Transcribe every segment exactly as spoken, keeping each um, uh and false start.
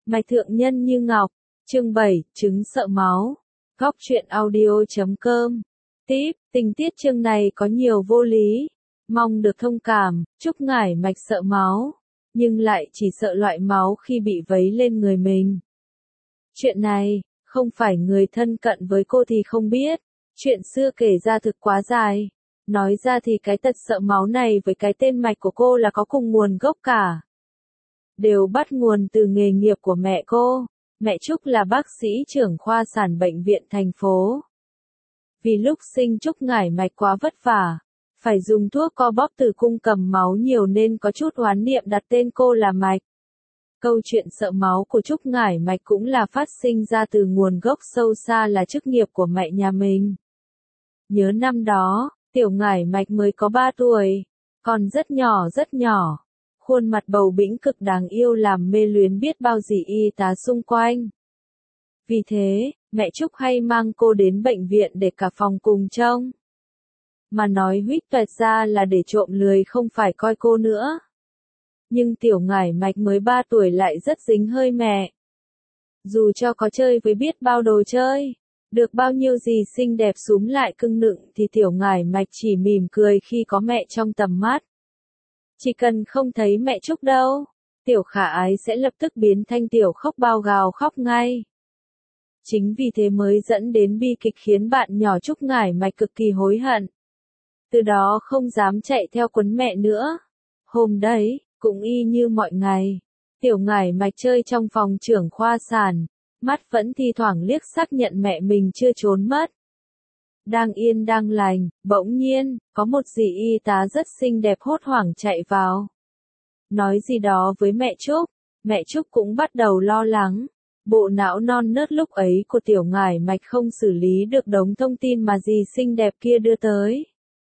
Mạch thượng nhân như ngọc. Chương bảy, chứng sợ máu. Góc truyện audio chấm com. Tiếp, tình tiết chương này có nhiều vô lý. Mong được thông cảm, Trúc Ngải Mạch sợ máu. Nhưng lại chỉ sợ loại máu khi bị vấy lên người mình. Chuyện này, không phải người thân cận với cô thì không biết. Chuyện xưa kể ra thực quá dài. Nói ra thì cái tật sợ máu này với cái tên Mạch của cô là có cùng nguồn gốc cả. Đều bắt nguồn từ nghề nghiệp của mẹ cô. Mẹ Trúc là bác sĩ trưởng khoa sản bệnh viện thành phố. Vì lúc sinh Trúc Ngải Mạch quá vất vả, phải dùng thuốc co bóp tử cung cầm máu nhiều nên có chút oán niệm đặt tên cô là Mạch. Câu chuyện sợ máu của Trúc Ngải Mạch cũng là phát sinh ra từ nguồn gốc sâu xa là chức nghiệp của mẹ nhà mình. Nhớ năm đó, tiểu Ngải Mạch mới có ba tuổi, còn rất nhỏ rất nhỏ. Khuôn mặt bầu bĩnh cực đáng yêu làm mê luyến biết bao dì y tá xung quanh. Vì thế, mẹ Trúc hay mang cô đến bệnh viện để cả phòng cùng trông. Mà nói huýt toẹt ra là để trộm lười không phải coi cô nữa. Nhưng tiểu Ngải Mạch mới ba tuổi lại rất dính hơi mẹ. Dù cho có chơi với biết bao đồ chơi, được bao nhiêu gì xinh đẹp súm lại cưng nựng thì tiểu Ngải Mạch chỉ mỉm cười khi có mẹ trong tầm mắt. Chỉ cần không thấy mẹ Trúc đâu, tiểu khả ái sẽ lập tức biến thành tiểu khóc bao gào khóc ngay. Chính vì thế mới dẫn đến bi kịch khiến bạn nhỏ Trúc Ngải Mạch cực kỳ hối hận. Từ đó không dám chạy theo quấn mẹ nữa. Hôm đấy, cũng y như mọi ngày, tiểu Ngải Mạch chơi trong phòng trưởng khoa sản, mắt vẫn thi thoảng liếc xác nhận mẹ mình chưa trốn mất. Đang yên đang lành, bỗng nhiên, có một dì y tá rất xinh đẹp hốt hoảng chạy vào. Nói gì đó với mẹ Trúc, mẹ Trúc cũng bắt đầu lo lắng. Bộ não non nớt lúc ấy của tiểu Ngải Mạch không xử lý được đống thông tin mà dì xinh đẹp kia đưa tới.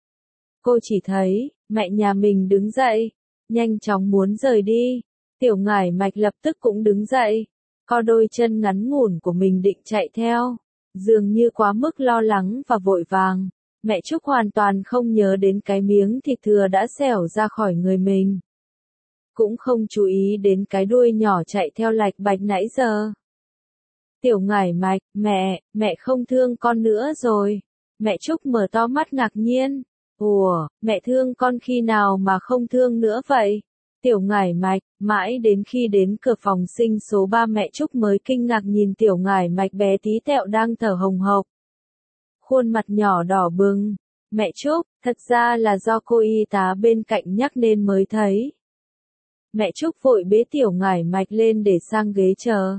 Cô chỉ thấy, mẹ nhà mình đứng dậy, nhanh chóng muốn rời đi. Tiểu Ngải Mạch lập tức cũng đứng dậy, co đôi chân ngắn ngủn của mình định chạy theo. Dường như quá mức lo lắng và vội vàng, mẹ Trúc hoàn toàn không nhớ đến cái miếng thịt thừa đã xẻo ra khỏi người mình. Cũng không chú ý đến cái đuôi nhỏ chạy theo lạch bạch nãy giờ. Tiểu Ngải Mạch, mẹ, mẹ không thương con nữa rồi. Mẹ Trúc mở to mắt ngạc nhiên. Ủa, mẹ thương con khi nào mà không thương nữa vậy? Tiểu Ngải Mạch, mãi đến khi đến cửa phòng sinh số ba mẹ Trúc mới kinh ngạc nhìn tiểu Ngải Mạch bé tí tẹo đang thở hồng hộc. Khuôn mặt nhỏ đỏ bừng. Mẹ Trúc, thật ra là do cô y tá bên cạnh nhắc nên mới thấy. Mẹ Trúc vội bế tiểu Ngải Mạch lên để sang ghế chờ.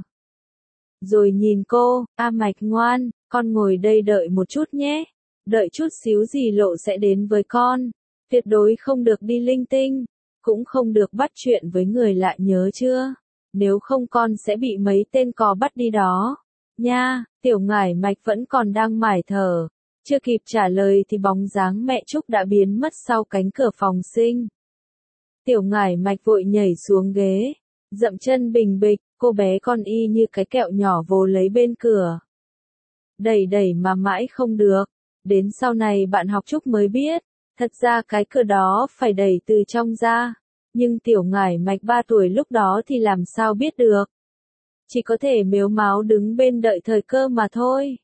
Rồi nhìn cô, a Mạch ngoan, con ngồi đây đợi một chút nhé. Đợi chút xíu dì Lộ sẽ đến với con. Tuyệt đối không được đi linh tinh. Cũng không được bắt chuyện với người lạ nhớ chưa? Nếu không con sẽ bị mấy tên cò bắt đi đó. Nha, tiểu Ngải Mạch vẫn còn đang mải thở. Chưa kịp trả lời thì bóng dáng mẹ Trúc đã biến mất sau cánh cửa phòng sinh. Tiểu Ngải Mạch vội nhảy xuống ghế. Dậm chân bình bịch, cô bé con y như cái kẹo nhỏ vồ lấy bên cửa. Đẩy đẩy mà mãi không được. Đến sau này bạn học Trúc mới biết. Thật ra cái cửa đó phải đẩy từ trong ra. Nhưng tiểu Ngải Mạch ba tuổi lúc đó thì làm sao biết được. Chỉ có thể mếu máo đứng bên đợi thời cơ mà thôi.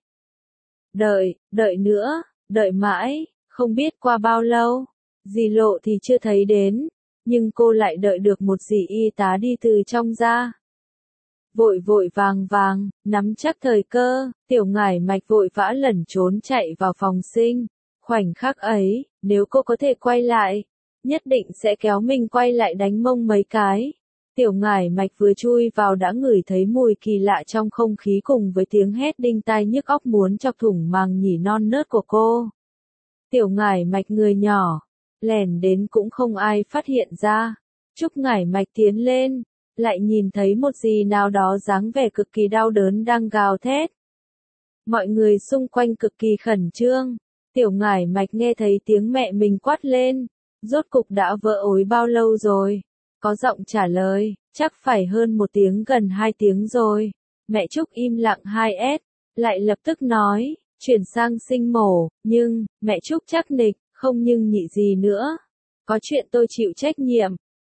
Đợi, đợi nữa, đợi mãi, không biết qua bao lâu. Dì Lộ thì chưa thấy đến. Nhưng cô lại đợi được một dì y tá đi từ trong ra. Vội vội vàng vàng, nắm chắc thời cơ, tiểu Ngải Mạch vội vã lẩn trốn chạy vào phòng sinh. Khoảnh khắc ấy, nếu cô có thể quay lại, nhất định sẽ kéo mình quay lại đánh mông mấy cái. Tiểu Ngải Mạch vừa chui vào đã ngửi thấy mùi kỳ lạ trong không khí cùng với tiếng hét đinh tai nhức óc muốn chọc thủng màng nhĩ non nớt của cô. Tiểu Ngải Mạch người nhỏ, lẻn đến cũng không ai phát hiện ra. Trúc Ngải Mạch tiến lên, lại nhìn thấy một dì nào đó dáng vẻ cực kỳ đau đớn đang gào thét. Mọi người xung quanh cực kỳ khẩn trương. Tiểu Ngải Mạch nghe thấy tiếng mẹ mình quát lên. Rốt cục đã vỡ ối bao lâu rồi? Có giọng trả lời, chắc phải hơn một tiếng gần hai tiếng rồi. Mẹ Trúc im lặng hai s, lại lập tức nói, chuyển sang sinh mổ, nhưng, mẹ Trúc chắc nịch, không nhưng nhị gì nữa. Có chuyện tôi chịu trách nhiệm.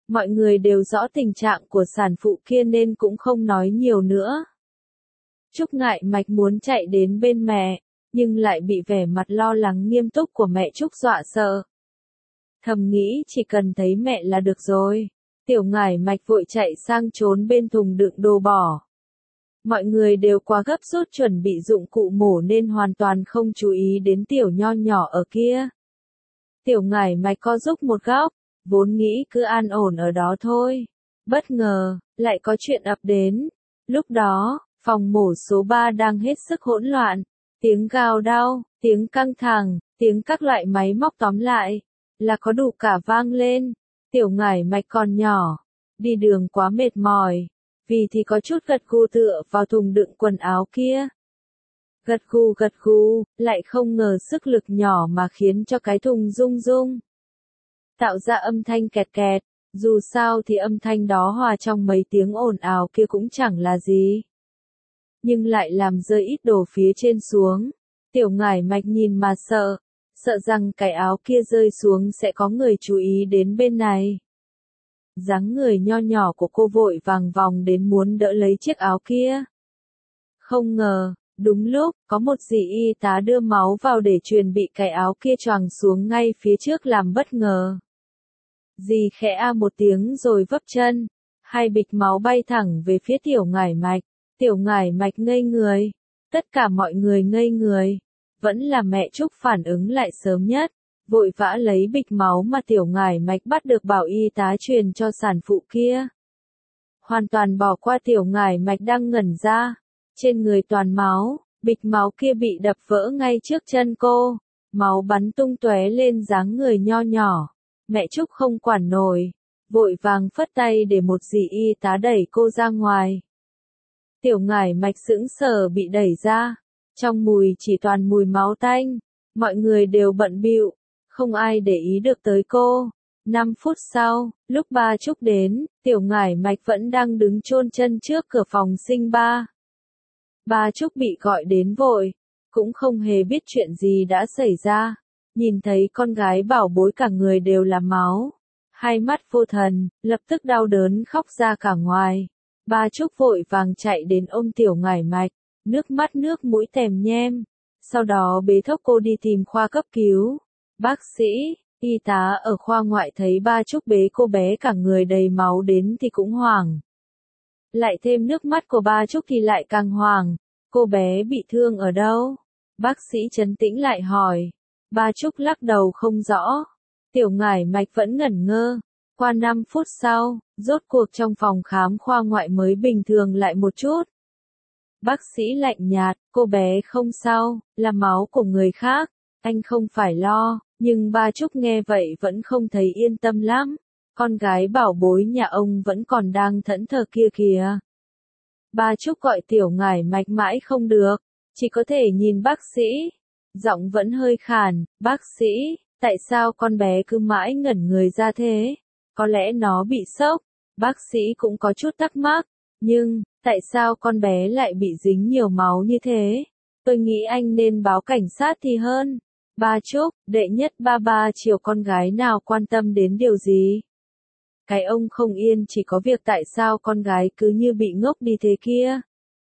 Mọi người đều rõ tình trạng của sản phụ kia nên cũng không nói nhiều nữa. Trúc ngại mạch muốn chạy đến bên mẹ, nhưng lại bị vẻ mặt lo lắng nghiêm túc của mẹ Trúc dọa sợ. Thầm nghĩ chỉ cần thấy mẹ là được rồi. Tiểu ngải mạch vội chạy sang trốn bên thùng đựng đồ bỏ. Mọi người đều quá gấp rút chuẩn bị dụng cụ mổ nên hoàn toàn không chú ý đến tiểu nho nhỏ ở kia. Tiểu ngải mạch co giúp một góc, vốn nghĩ cứ an ổn ở đó thôi. Bất ngờ, lại có chuyện ập đến. Lúc đó, phòng mổ số ba đang hết sức hỗn loạn. Tiếng gào đau, tiếng căng thẳng, tiếng các loại máy móc tóm lại, là có đủ cả vang lên. Tiểu ngải mạch còn nhỏ, đi đường quá mệt mỏi, vì thì có chút gật gù tựa vào thùng đựng quần áo kia. Gật gù gật gù, lại không ngờ sức lực nhỏ mà khiến cho cái thùng rung rung. Tạo ra âm thanh kẹt kẹt, dù sao thì âm thanh đó hòa trong mấy tiếng ồn ào kia cũng chẳng là gì. Nhưng lại làm rơi ít đồ phía trên xuống. Tiểu ngải mạch nhìn mà sợ, sợ rằng cái áo kia rơi xuống sẽ có người chú ý đến bên này. Dáng người nho nhỏ của cô vội vàng vòng đến muốn đỡ lấy chiếc áo kia. Không ngờ, đúng lúc, có một dì y tá đưa máu vào để truyền bị cái áo kia choàng xuống ngay phía trước làm bất ngờ. Dì khẽ a một tiếng rồi vấp chân, hai bịch máu bay thẳng về phía tiểu ngải mạch. Tiểu ngải mạch ngây người, tất cả mọi người ngây người, vẫn là mẹ Trúc phản ứng lại sớm nhất, vội vã lấy bịch máu mà tiểu ngải mạch bắt được bảo y tá truyền cho sản phụ kia. Hoàn toàn bỏ qua tiểu ngải mạch đang ngẩn ra, trên người toàn máu, bịch máu kia bị đập vỡ ngay trước chân cô, máu bắn tung tóe lên dáng người nho nhỏ, mẹ Trúc không quản nổi, vội vàng phất tay để một dì y tá đẩy cô ra ngoài. Tiểu ngải mạch sững sờ bị đẩy ra, trong mùi chỉ toàn mùi máu tanh, mọi người đều bận bịu, không ai để ý được tới cô. Năm phút sau, lúc ba Trúc đến, tiểu ngải mạch vẫn đang đứng chôn chân trước cửa phòng sinh ba. Ba Trúc bị gọi đến vội, cũng không hề biết chuyện gì đã xảy ra, nhìn thấy con gái bảo bối cả người đều là máu, hai mắt vô thần, lập tức đau đớn khóc ra cả ngoài. Ba Trúc vội vàng chạy đến ôm tiểu ngải mạch, nước mắt nước mũi tèm nhem, sau đó bế thốc cô đi tìm khoa cấp cứu. Bác sĩ, y tá ở khoa ngoại thấy ba Trúc bế cô bé cả người đầy máu đến thì cũng hoảng. Lại thêm nước mắt của ba Trúc thì lại càng hoảng, cô bé bị thương ở đâu? Bác sĩ trấn tĩnh lại hỏi. Ba Trúc lắc đầu không rõ. Tiểu ngải mạch vẫn ngẩn ngơ. Qua năm phút sau, rốt cuộc trong phòng khám khoa ngoại mới bình thường lại một chút. Bác sĩ lạnh nhạt, cô bé không sao, là máu của người khác, anh không phải lo, nhưng ba Trúc nghe vậy vẫn không thấy yên tâm lắm. Con gái bảo bối nhà ông vẫn còn đang thẫn thờ kia kìa. Ba Trúc gọi tiểu ngải mạch mãi không được, chỉ có thể nhìn bác sĩ. Giọng vẫn hơi khàn, bác sĩ, tại sao con bé cứ mãi ngẩn người ra thế? Có lẽ nó bị sốc, bác sĩ cũng có chút thắc mắc, nhưng, tại sao con bé lại bị dính nhiều máu như thế? Tôi nghĩ anh nên báo cảnh sát thì hơn. Ba Trúc, đệ nhất ba ba chiều con gái nào quan tâm đến điều gì? Cái ông không yên chỉ có việc tại sao con gái cứ như bị ngốc đi thế kia.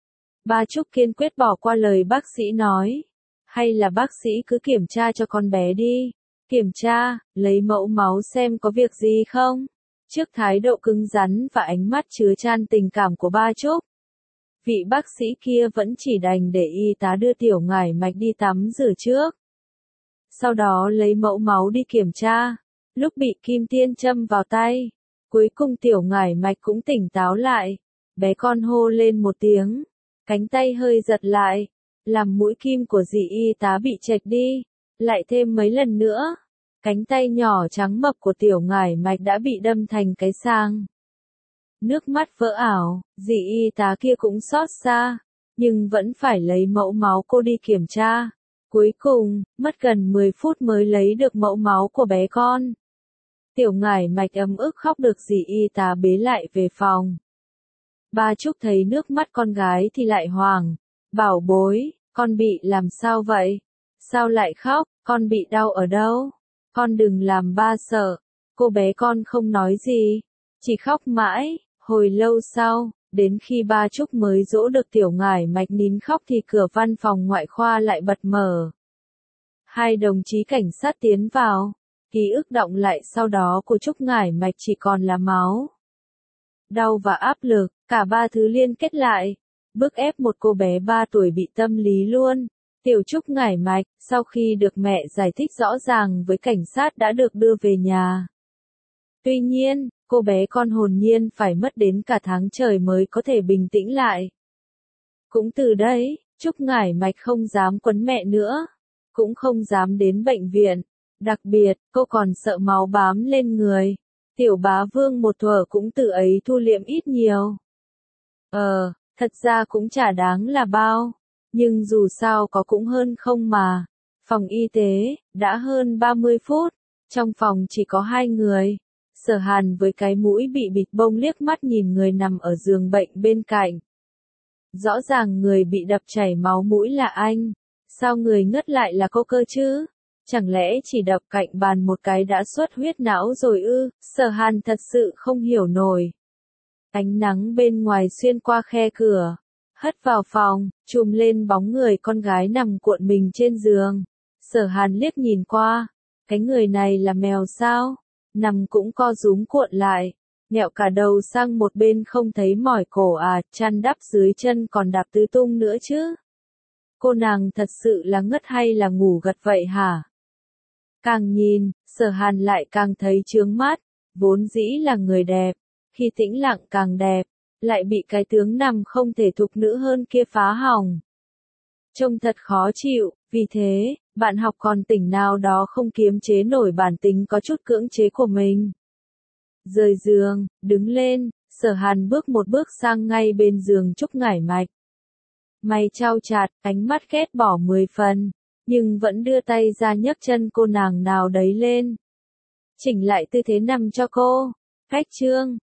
Ba Trúc kiên quyết bỏ qua lời bác sĩ nói. Hay là bác sĩ cứ kiểm tra cho con bé đi. Kiểm tra, lấy mẫu máu xem có việc gì không? Trước thái độ cứng rắn và ánh mắt chứa chan tình cảm của ba Trúc, vị bác sĩ kia vẫn chỉ đành để y tá đưa tiểu ngải mạch đi tắm rửa trước. Sau đó lấy mẫu máu đi kiểm tra. Lúc bị kim tiêm châm vào tay, cuối cùng tiểu ngải mạch cũng tỉnh táo lại. Bé con hô lên một tiếng, cánh tay hơi giật lại, làm mũi kim của dì y tá bị chệch đi. Lại thêm mấy lần nữa, cánh tay nhỏ trắng mập của tiểu ngải mạch đã bị đâm thành cái sang. Nước mắt vỡ ảo, dì y tá kia cũng xót xa, nhưng vẫn phải lấy mẫu máu cô đi kiểm tra. Cuối cùng, mất gần mười phút mới lấy được mẫu máu của bé con. Tiểu ngải mạch ấm ức khóc được dì y tá bế lại về phòng. Ba Trúc thấy nước mắt con gái thì lại hoảng. Bảo bối, con bị làm sao vậy? Sao lại khóc, con bị đau ở đâu? Con đừng làm ba sợ. Cô bé con không nói gì. Chỉ khóc mãi, hồi lâu sau, đến khi ba Trúc mới dỗ được tiểu ngải mạch nín khóc thì cửa văn phòng ngoại khoa lại bật mở. Hai đồng chí cảnh sát tiến vào, ký ức đọng lại sau đó của Trúc ngải mạch chỉ còn là máu, đau và áp lực, cả ba thứ liên kết lại, bức ép một cô bé ba tuổi bị tâm lý luôn. Tiểu Trúc ngải mạch, sau khi được mẹ giải thích rõ ràng với cảnh sát đã được đưa về nhà. Tuy nhiên, cô bé con hồn nhiên phải mất đến cả tháng trời mới có thể bình tĩnh lại. Cũng từ đấy, Trúc ngải mạch không dám quấn mẹ nữa, cũng không dám đến bệnh viện. Đặc biệt, cô còn sợ máu bám lên người. Tiểu bá vương một thuở cũng tự ấy thu liệm ít nhiều. Ờ, thật ra cũng chả đáng là bao. Nhưng dù sao có cũng hơn không mà. Phòng y tế, đã hơn ba mươi phút. Trong phòng chỉ có hai người. Sở Hàn với cái mũi bị bịt bông liếc mắt nhìn người nằm ở giường bệnh bên cạnh. Rõ ràng người bị đập chảy máu mũi là anh. Sao người ngất lại là cô cơ chứ? Chẳng lẽ chỉ đập cạnh bàn một cái đã xuất huyết não rồi ư? Sở Hàn thật sự không hiểu nổi. Ánh nắng bên ngoài xuyên qua khe cửa, hất vào phòng, chùm lên bóng người con gái nằm cuộn mình trên giường. Sở Hàn liếc nhìn qua, cái người này là mèo sao? Nằm cũng co rúm cuộn lại, nghẹo cả đầu sang một bên không thấy mỏi cổ à, chăn đắp dưới chân còn đạp tứ tung nữa chứ. Cô nàng thật sự là ngất hay là ngủ gật vậy hả? Càng nhìn, Sở Hàn lại càng thấy chướng mắt, vốn dĩ là người đẹp, khi tĩnh lặng càng đẹp, lại bị cái tướng nằm không thể thục nữ hơn kia phá hỏng. Trông thật khó chịu, vì thế, bạn học còn tỉnh nào đó không kiềm chế nổi bản tính có chút cưỡng chế của mình. Rời giường, đứng lên, Sở Hàn bước một bước sang ngay bên giường Trúc ngải mạch. Mày trao chặt, ánh mắt ghét bỏ mười phần, nhưng vẫn đưa tay ra nhấc chân cô nàng nào đấy lên. Chỉnh lại tư thế nằm cho cô. Cách trương,